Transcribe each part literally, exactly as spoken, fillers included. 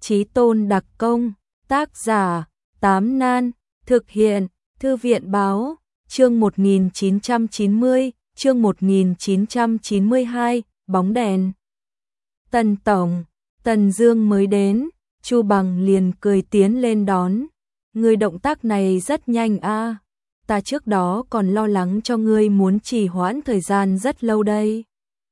Chí tôn đặc công, tác giả, Tám Nan, thực hiện, Thư viện báo, chương một nghìn chín trăm chín mươi, chương một nghìn chín trăm chín mươi hai, bóng đèn. Tần Tổng, Tần Dương mới đến, Chu Bằng liền cười tiến lên đón. Ngươi động tác này rất nhanh a, ta trước đó còn lo lắng cho ngươi muốn trì hoãn thời gian rất lâu đây.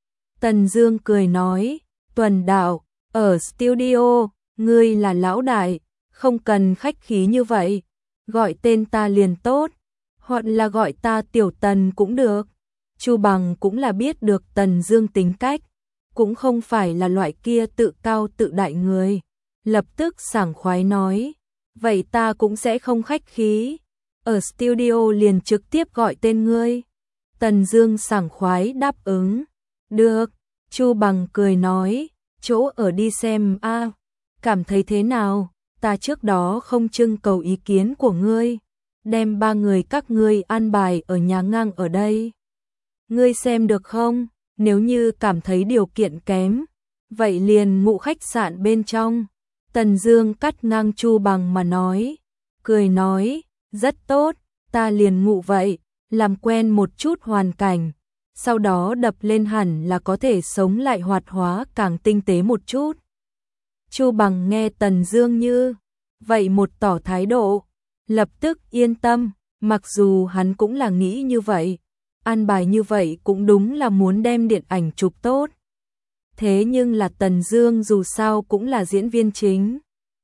Tần Dương cười nói, Tuần đạo, ở studio, ngươi là lão đại, không cần khách khí như vậy, gọi tên ta liền tốt, hoặc là gọi ta Tiểu Tần cũng được. Chu Bằng cũng là biết được Tần Dương tính cách, cũng không phải là loại kia tự cao tự đại người, lập tức sảng khoái nói, vậy ta cũng sẽ không khách khí, ở studio liền trực tiếp gọi tên ngươi. Tần Dương sảng khoái đáp ứng, được. Chu Bằng cười nói, chỗ ở đi xem a, cảm thấy thế nào, ta trước đó không trưng cầu ý kiến của ngươi, đem ba người các ngươi an bài ở nhà ngang ở đây. Ngươi xem được không, nếu như cảm thấy điều kiện kém, vậy liền ngụ khách sạn bên trong. Tần Dương cắt ngang Chu Bằng mà nói, cười nói, rất tốt, ta liền ngụ vậy, làm quen một chút hoàn cảnh, sau đó đập lên hẳn là có thể sống lại hoạt hóa càng tinh tế một chút. Chu Bằng nghe Tần Dương như vậy một tỏ thái độ, lập tức yên tâm, mặc dù hắn cũng là nghĩ như vậy, an bài như vậy cũng đúng là muốn đem điện ảnh chụp tốt. Thế nhưng là Tần Dương dù sao cũng là diễn viên chính.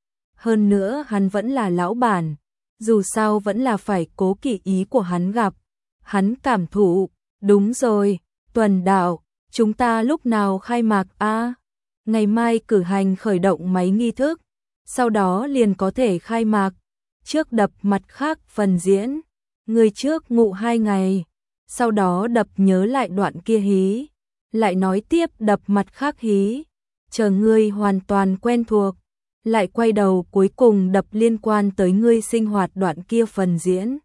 Hơn nữa hắn vẫn là lão bản, dù sao vẫn là phải cố kỵ ý của hắn gặp. Hắn cảm thụ, đúng rồi, Tuần đạo, chúng ta lúc nào khai mạc a? Ngày mai cử hành khởi động máy nghi thức, sau đó liền có thể khai mạc. Trước đập mặt khác phần diễn, người trước ngụ hai ngày, sau đó đập nhớ lại đoạn kia hí, lại nói tiếp đập mặt khác hí, chờ ngươi hoàn toàn quen thuộc, lại quay đầu cuối cùng đập liên quan tới ngươi sinh hoạt đoạn kia phần diễn.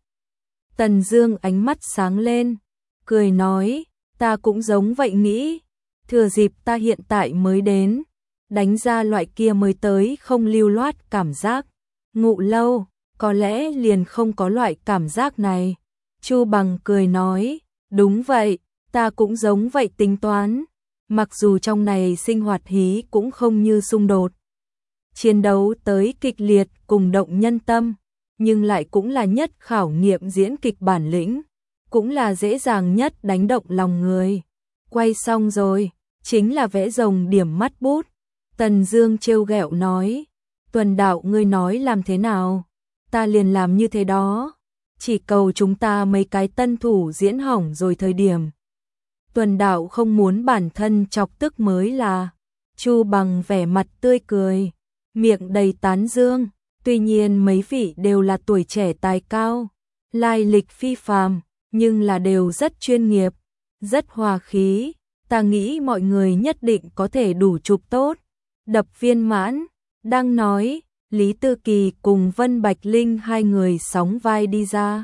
Tần Dương ánh mắt sáng lên, cười nói, ta cũng giống vậy nghĩ, thừa dịp ta hiện tại mới đến, đánh ra loại kia mới tới không lưu loát cảm giác, ngụ lâu, có lẽ liền không có loại cảm giác này. Chu Bằng cười nói, đúng vậy, ta cũng giống vậy tính toán, mặc dù trong này sinh hoạt hí cũng không như xung đột, chiến đấu tới kịch liệt cùng động nhân tâm, nhưng lại cũng là nhất khảo nghiệm diễn kịch bản lĩnh, cũng là dễ dàng nhất đánh động lòng người. Quay xong rồi, chính là vẽ rồng điểm mắt bút. Tần Dương trêu ghẹo nói, Tuần đạo ngươi nói làm thế nào, ta liền làm như thế đó, chỉ cầu chúng ta mấy cái tân thủ diễn hỏng rồi thời điểm. Tuần đạo không muốn bản thân chọc tức mới là. Chu Bằng vẻ mặt tươi cười, miệng đầy tán dương, tuy nhiên mấy vị đều là tuổi trẻ tài cao, lai lịch phi phàm, nhưng là đều rất chuyên nghiệp, rất hòa khí, ta nghĩ mọi người nhất định có thể đủ chụp tốt, đập viên mãn. Đang nói, Lý Tư Kỳ cùng Vân Bạch Linh hai người sóng vai đi ra.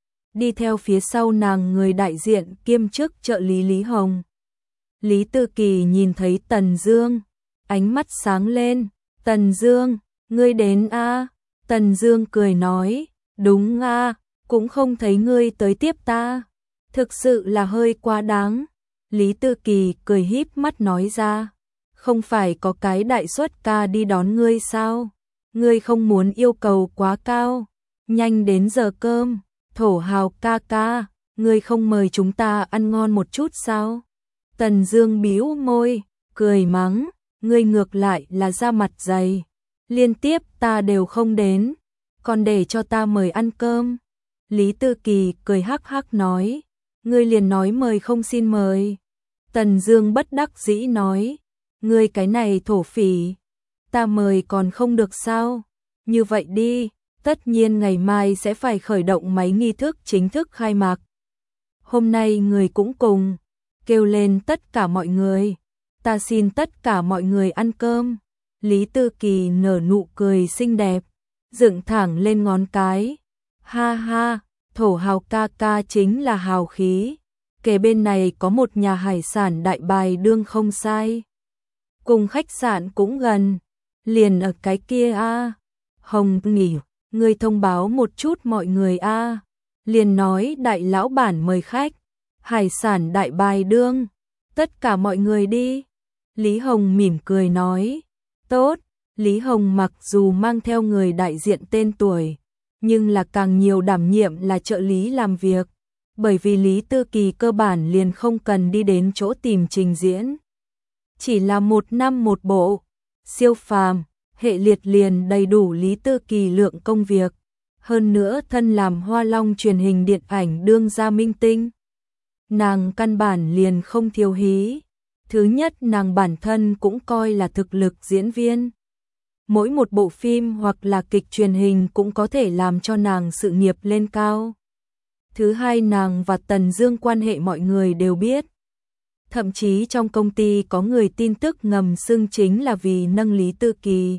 Đi theo phía sau nàng người đại diện kiêm chức trợ lý Lý Hồng. Lý Tư Kỳ nhìn thấy Tần Dương, ánh mắt sáng lên, Tần Dương, ngươi đến a? Tần Dương cười nói, đúng a, cũng không thấy ngươi tới tiếp ta, thực sự là hơi quá đáng. Lý Tư Kỳ cười híp mắt nói ra, không phải có cái đại xuất ca đi đón ngươi sao? Ngươi không muốn yêu cầu quá cao, nhanh đến giờ cơm, thổ hào ca ca, ngươi không mời chúng ta ăn ngon một chút sao? Tần Dương bĩu môi, cười mắng, ngươi ngược lại là ra mặt dày, liên tiếp ta đều không đến, còn để cho ta mời ăn cơm. Lý Tư Kỳ cười hắc hắc nói, ngươi liền nói mời không xin mời. Tần Dương bất đắc dĩ nói, ngươi cái này thổ phỉ, ta mời còn không được sao? Như vậy đi, tất nhiên ngày mai sẽ phải khởi động máy nghi thức chính thức khai mạc. Hôm nay người cũng cùng, kêu lên tất cả mọi người, ta xin tất cả mọi người ăn cơm. Lý Tư Kỳ nở nụ cười xinh đẹp, dựng thẳng lên ngón cái, ha ha, thổ hào ca ca chính là hào khí, kề bên này có một nhà hải sản đại bài đương không sai, cùng khách sạn cũng gần, Liền ở cái kia a. Hồng nghỉ, ngươi thông báo một chút mọi người a. Liền nói đại lão bản mời khách, hải sản đại bài đương, tất cả mọi người đi. Lý Hồng mỉm cười nói, tốt. Lý Hồng mặc dù mang theo người đại diện tên tuổi, nhưng là càng nhiều đảm nhiệm là trợ lý làm việc, bởi vì Lý Tư Kỳ cơ bản liền không cần đi đến chỗ tìm trình diễn. Chỉ là một năm một bộ, siêu phàm, hệ liệt liền đầy đủ Lý Tư Kỳ lượng công việc. Hơn nữa thân làm Hoa Long truyền hình điện ảnh đương gia minh tinh, nàng căn bản liền không thiếu hí. Thứ nhất, nàng bản thân cũng coi là thực lực diễn viên. Mỗi một bộ phim hoặc là kịch truyền hình cũng có thể làm cho nàng sự nghiệp lên cao. Thứ hai, nàng và Tần Dương quan hệ mọi người đều biết. Thậm chí trong công ty có người tin tức ngầm xưng chính là vì nâng Lý Tư Kỳ,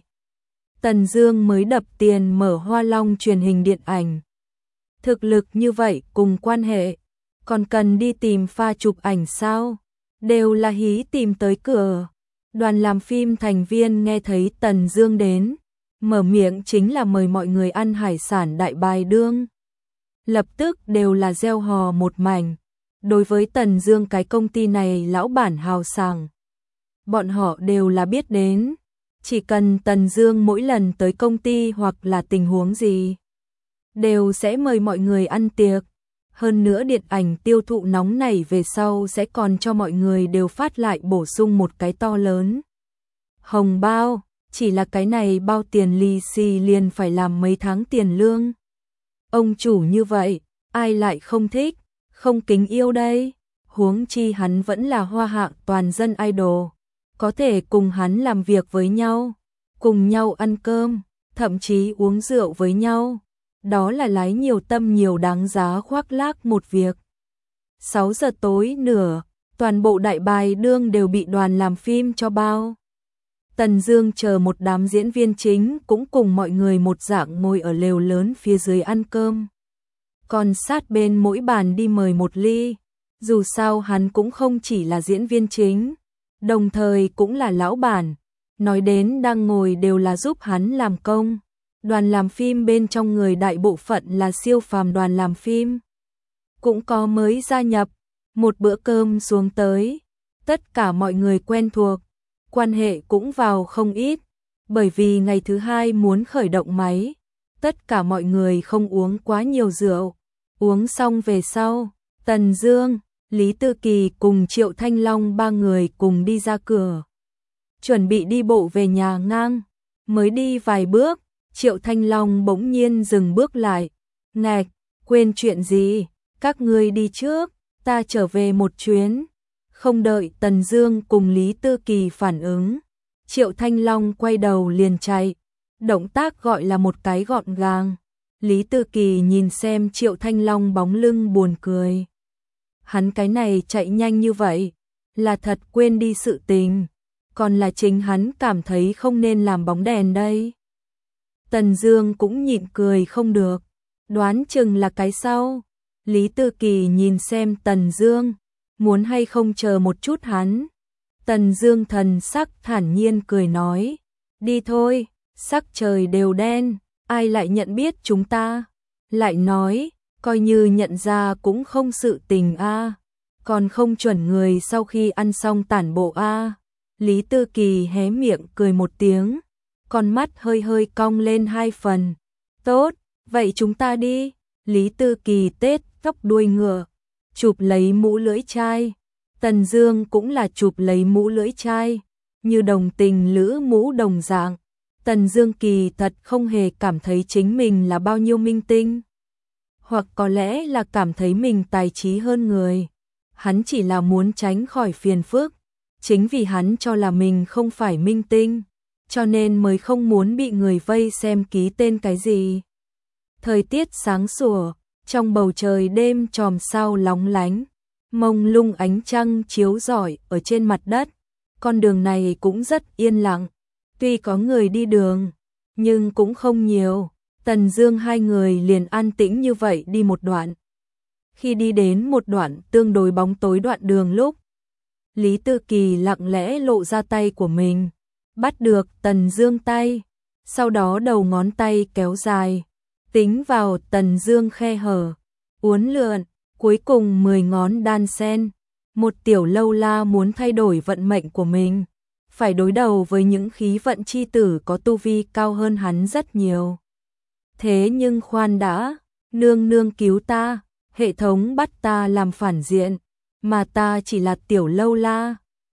Tần Dương mới đập tiền mở Hoa Long truyền hình điện ảnh. Thực lực như vậy cùng quan hệ, còn cần đi tìm pha chụp ảnh sao? Đều là hí tìm tới cửa. Đoàn làm phim thành viên nghe thấy Tần Dương đến, mở miệng chính là mời mọi người ăn hải sản đại bài đương. Lập tức đều là reo hò một mảnh. Đối với Tần Dương cái công ty này lão bản hào sảng, bọn họ đều là biết đến. Chỉ cần Tần Dương mỗi lần tới công ty hoặc là tình huống gì, đều sẽ mời mọi người ăn tiệc. Hơn nữa điện ảnh tiêu thụ nóng này về sau sẽ còn cho mọi người đều phát lại bổ sung một cái to lớn hồng bao, chỉ là cái này bao tiền lì xì liền phải làm mấy tháng tiền lương. Ông chủ như vậy, ai lại không thích, không kính yêu đây, huống chi hắn vẫn là hoa hạng toàn dân idol, có thể cùng hắn làm việc với nhau, cùng nhau ăn cơm, thậm chí uống rượu với nhau. Đó là lái nhiều tâm nhiều đáng giá khoác lác một việc. sáu giờ tối nửa, toàn bộ đại bài đương đều bị đoàn làm phim cho bao. Tần Dương chờ một đám diễn viên chính cũng cùng mọi người một dạng ngồi ở lều lớn phía dưới ăn cơm. Còn sát bên mỗi bàn đi mời một ly, dù sao hắn cũng không chỉ là diễn viên chính, đồng thời cũng là lão bản. Nói đến đang ngồi đều là giúp hắn làm công. Đoàn làm phim bên trong người đại bộ phận là siêu phàm đoàn làm phim, cũng có mới gia nhập. Một bữa cơm xuống tới, tất cả mọi người quen thuộc, quan hệ cũng vào không ít, bởi vì ngày thứ hai muốn khởi động máy, tất cả mọi người không uống quá nhiều rượu. Uống xong về sau, Tần Dương, Lý Tư Kỳ cùng Triệu Thanh Long ba người cùng đi ra cửa, chuẩn bị đi bộ về nhà ngang. Mới đi vài bước, Triệu Thanh Long bỗng nhiên dừng bước lại. Ngạch, quên chuyện gì, các ngươi đi trước, ta trở về một chuyến. Không đợi Tần Dương cùng Lý Tư Kỳ phản ứng, Triệu Thanh Long quay đầu liền chạy, động tác gọi là một cái gọn gàng. Lý Tư Kỳ nhìn xem Triệu Thanh Long bóng lưng buồn cười. Hắn cái này chạy nhanh như vậy, là thật quên đi sự tình, còn là chính hắn cảm thấy không nên làm bóng đèn đây. Tần Dương cũng nhịn cười không được, đoán chừng là cái sau. Lý Tư Kỳ nhìn xem Tần Dương, muốn hay không chờ một chút hắn. Tần Dương thần sắc thản nhiên cười nói, đi thôi, sắc trời đều đen, ai lại nhận biết chúng ta. Lại nói, coi như nhận ra cũng không sự tình a, còn không chuẩn người sau khi ăn xong tản bộ a. Lý Tư Kỳ hé miệng cười một tiếng, con mắt hơi hơi cong lên hai phần. Tốt, vậy chúng ta đi. Lý Tư Kỳ tết tóc đuôi ngựa, chụp lấy mũ lưỡi chai. Tần Dương cũng là chụp lấy mũ lưỡi chai, như đồng tình lữ mũ đồng dạng. Tần Dương kỳ thật không hề cảm thấy chính mình là bao nhiêu minh tinh, hoặc có lẽ là cảm thấy mình tài trí hơn người. Hắn chỉ là muốn tránh khỏi phiền phức, chính vì hắn cho là mình không phải minh tinh, cho nên mới không muốn bị người vây xem ký tên cái gì. Thời tiết sáng sủa, trong bầu trời đêm chòm sao lóng lánh, mông lung ánh trăng chiếu rọi ở trên mặt đất. Con đường này cũng rất yên lặng, tuy có người đi đường, nhưng cũng không nhiều. Tần Dương hai người liền an tĩnh như vậy đi một đoạn. Khi đi đến một đoạn tương đối bóng tối đoạn đường lúc, Lý Tư Kỳ lặng lẽ lộ ra tay của mình, bắt được Tần Dương tay, sau đó đầu ngón tay kéo dài, tính vào Tần Dương khe hở, uốn lượn, cuối cùng mười ngón đan sen. Một tiểu lâu la muốn thay đổi vận mệnh của mình, phải đối đầu với những khí vận chi tử có tu vi cao hơn hắn rất nhiều. Thế nhưng khoan đã, nương nương cứu ta, hệ thống bắt ta làm phản diện, mà ta chỉ là tiểu lâu la,